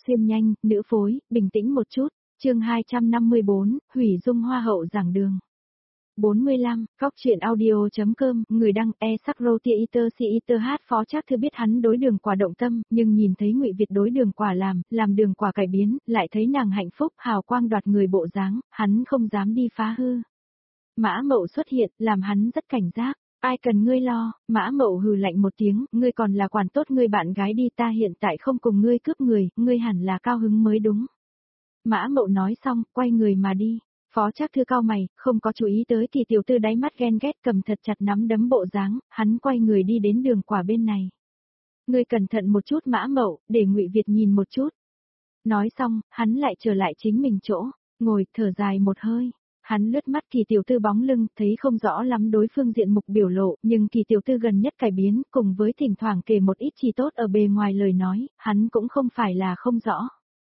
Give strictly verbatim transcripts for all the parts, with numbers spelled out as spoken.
xuyên nhanh, nữ phối, bình tĩnh một chút. Chương hai trăm năm mươi bốn, hủy dung hoa hậu giảng đường. bốn mươi lăm, góc truyện audio.com, người đăng e sắc rô tia iter si iter hát. Phó Trác Thư biết hắn đối Đường Quả động tâm, nhưng nhìn thấy Ngụy Việt đối Đường Quả làm, làm Đường Quả cải biến, lại thấy nàng hạnh phúc, hào quang đoạt người bộ dáng, hắn không dám đi phá hư. Mã Mậu xuất hiện, làm hắn rất cảnh giác. Ai cần ngươi lo? Mã Mậu hừ lạnh một tiếng, ngươi còn là quản tốt ngươi bạn gái đi, ta hiện tại không cùng ngươi cướp người, ngươi hẳn là cao hứng mới đúng. Mã Mậu nói xong, quay người mà đi. Phó Trác Thư cau mày, không có chú ý tới Kỳ tiểu thư đáy mắt ghen ghét cầm thật chặt nắm đấm bộ dáng, hắn quay người đi đến Đường Quả bên này. Ngươi cẩn thận một chút Mã Mậu, để Ngụy Việt nhìn một chút. Nói xong, hắn lại trở lại chính mình chỗ, ngồi, thở dài một hơi. Hắn lướt mắt Kỳ tiểu thư bóng lưng, thấy không rõ lắm đối phương diện mục biểu lộ, nhưng Kỳ tiểu thư gần nhất cải biến, cùng với thỉnh thoảng kể một ít chi tốt ở bề ngoài lời nói, hắn cũng không phải là không rõ.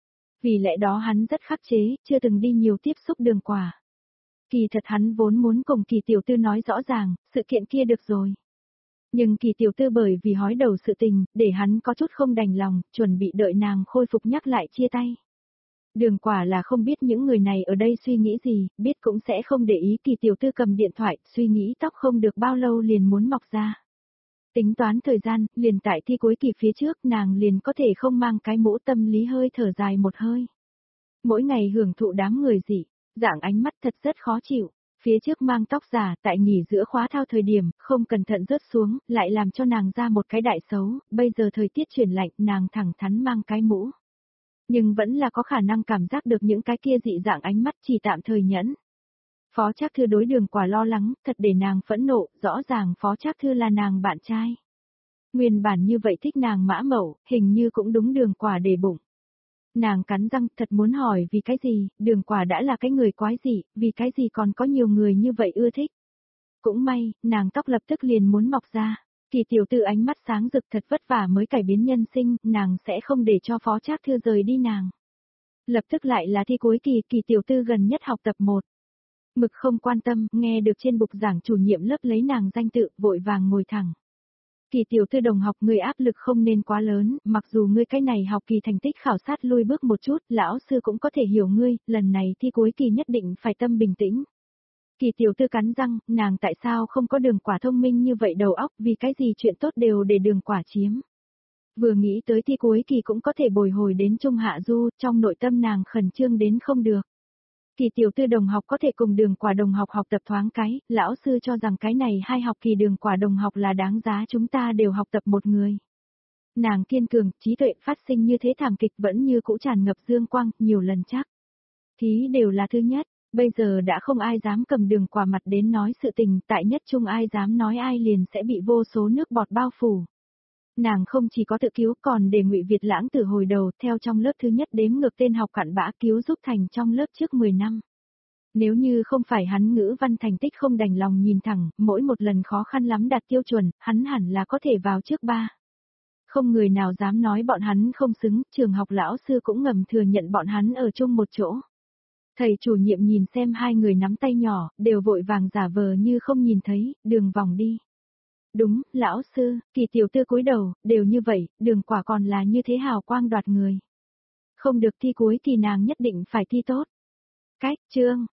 Vì lẽ đó hắn rất khắc chế, chưa từng đi nhiều tiếp xúc Đường Quả. Kỳ thật hắn vốn muốn cùng Kỳ tiểu thư nói rõ ràng, sự kiện kia được rồi. Nhưng Kỳ tiểu thư bởi vì hói đầu sự tình, để hắn có chút không đành lòng, chuẩn bị đợi nàng khôi phục nhắc lại chia tay. Đường Quả là không biết những người này ở đây suy nghĩ gì, biết cũng sẽ không để ý. Kỳ tiểu thư cầm điện thoại, suy nghĩ tóc không được bao lâu liền muốn mọc ra. Tính toán thời gian, liền tại thi cuối kỳ phía trước nàng liền có thể không mang cái mũ, tâm lý hơi thở dài một hơi. Mỗi ngày hưởng thụ đám người dị, dạng ánh mắt thật rất khó chịu. Phía trước mang tóc giả, tại nghỉ giữa khóa thao thời điểm, không cẩn thận rớt xuống, lại làm cho nàng ra một cái đại xấu. Bây giờ thời tiết chuyển lạnh, nàng thẳng thắn mang cái mũ. Nhưng vẫn là có khả năng cảm giác được những cái kia dị dạng ánh mắt, chỉ tạm thời nhẫn. Phó Trác Thư đối Đường Quả lo lắng, thật để nàng phẫn nộ, rõ ràng Phó Trác Thư là nàng bạn trai. Nguyên bản như vậy thích nàng Mã Mậu, hình như cũng đúng Đường Quả để bụng. Nàng cắn răng, thật muốn hỏi vì cái gì, Đường Quả đã là cái người quái dị, vì cái gì còn có nhiều người như vậy ưa thích. Cũng may, nàng tóc lập tức liền muốn mọc ra. Kỳ tiểu thư ánh mắt sáng rực, thật vất vả mới cải biến nhân sinh, nàng sẽ không để cho Phó Trác Thư rời đi nàng. Lập tức lại là thi cuối kỳ, Kỳ tiểu thư gần nhất học tập một. Mực không quan tâm, nghe được trên bục giảng chủ nhiệm lớp lấy nàng danh tự, vội vàng ngồi thẳng. Kỳ tiểu thư đồng học, người áp lực không nên quá lớn, mặc dù ngươi cái này học kỳ thành tích khảo sát lui bước một chút, lão sư cũng có thể hiểu ngươi, lần này thi cuối kỳ nhất định phải tâm bình tĩnh. Kỳ tiểu thư cắn răng, nàng tại sao không có Đường Quả thông minh như vậy đầu óc, vì cái gì chuyện tốt đều để Đường Quả chiếm. Vừa nghĩ tới thi cuối kỳ cũng có thể bồi hồi đến Trung Hạ Du, trong nội tâm nàng khẩn trương đến không được. Kỳ tiểu thư đồng học có thể cùng Đường Quả đồng học học tập thoáng cái, lão sư cho rằng cái này hai học kỳ Đường Quả đồng học là đáng giá chúng ta đều học tập một người. Nàng kiên cường, trí tuệ phát sinh như thế thảm kịch vẫn như cũ tràn ngập dương quang, nhiều lần chắc. Thí đều là thứ nhất, bây giờ đã không ai dám cầm Đường Quả mặt đến nói sự tình, tại nhất trung ai dám nói ai liền sẽ bị vô số nước bọt bao phủ. Nàng không chỉ có tự cứu còn để Ngụy Việt lãng từ hồi đầu theo trong lớp thứ nhất đếm ngược tên học cặn bã cứu giúp thành trong lớp trước mười năm. Nếu như không phải hắn ngữ văn thành tích không đành lòng nhìn thẳng, mỗi một lần khó khăn lắm đạt tiêu chuẩn, hắn hẳn là có thể vào trước ba. Không người nào dám nói bọn hắn không xứng, trường học lão sư cũng ngầm thừa nhận bọn hắn ở chung một chỗ. Thầy chủ nhiệm nhìn xem hai người nắm tay nhỏ, đều vội vàng giả vờ như không nhìn thấy, đường vòng đi. Đúng, lão sư, Kỳ tiểu thư cúi đầu, đều như vậy, Đường Quả còn là như thế hào quang đoạt người. Không được thi cuối thì nàng nhất định phải thi tốt. Cách, chương,